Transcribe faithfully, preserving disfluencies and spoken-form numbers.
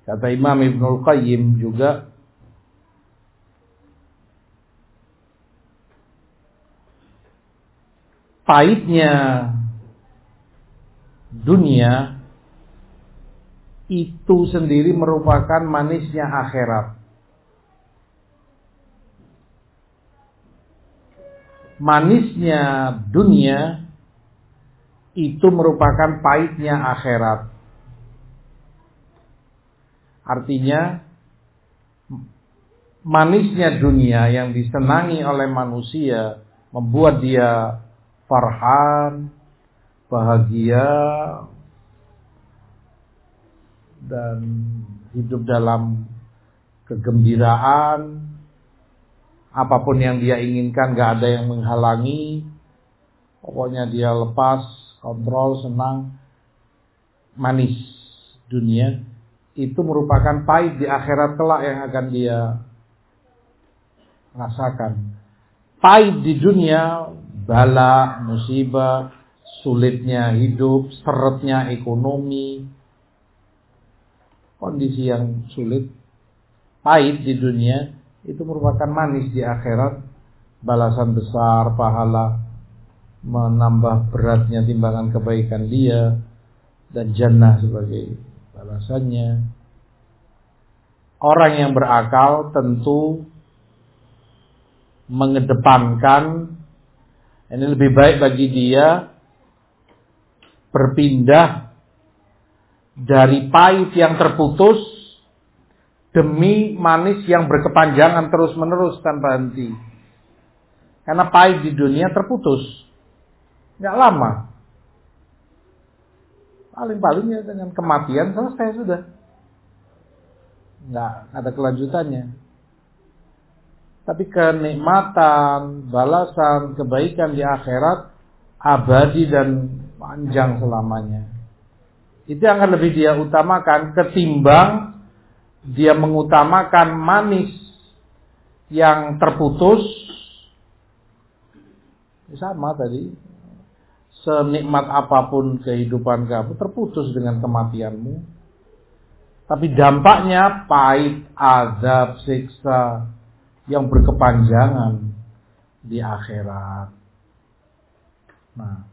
Kata Imam Ibnul Qayyim juga, pahitnya dunia itu sendiri merupakan manisnya akhirat. Manisnya dunia itu merupakan pahitnya akhirat. Artinya manisnya dunia yang disenangi oleh manusia membuat dia farhan, bahagia, dan hidup dalam kegembiraan. Apapun yang dia inginkan gak ada yang menghalangi. Pokoknya dia lepas, kontrol, senang. Manis dunia itu merupakan pahit di akhirat kelak yang akan dia rasakan. Pahit di dunia, bala, musibah, sulitnya hidup, seretnya ekonomi, kondisi yang sulit. Pahit di dunia itu merupakan manis di akhirat, balasan besar, pahala, menambah beratnya timbangan kebaikan dia, dan jannah sebagai balasannya. Orang yang berakal tentu mengedepankan, ini lebih baik bagi dia berpindah dari pahit yang terputus demi manis yang berkepanjangan terus-menerus tanpa henti. Karena pahit di dunia terputus, nggak lama. Paling-palingnya dengan kematian selesai sudah, nggak ada kelanjutannya. Tapi kenikmatan, balasan, kebaikan di akhirat abadi dan panjang selamanya. Itu yang akan lebih dia utamakan ketimbang dia mengutamakan manis yang terputus. Sama tadi, senikmat apapun kehidupan kamu terputus dengan kematianmu, tapi dampaknya pahit, azab, siksa yang berkepanjangan di akhirat. Nah,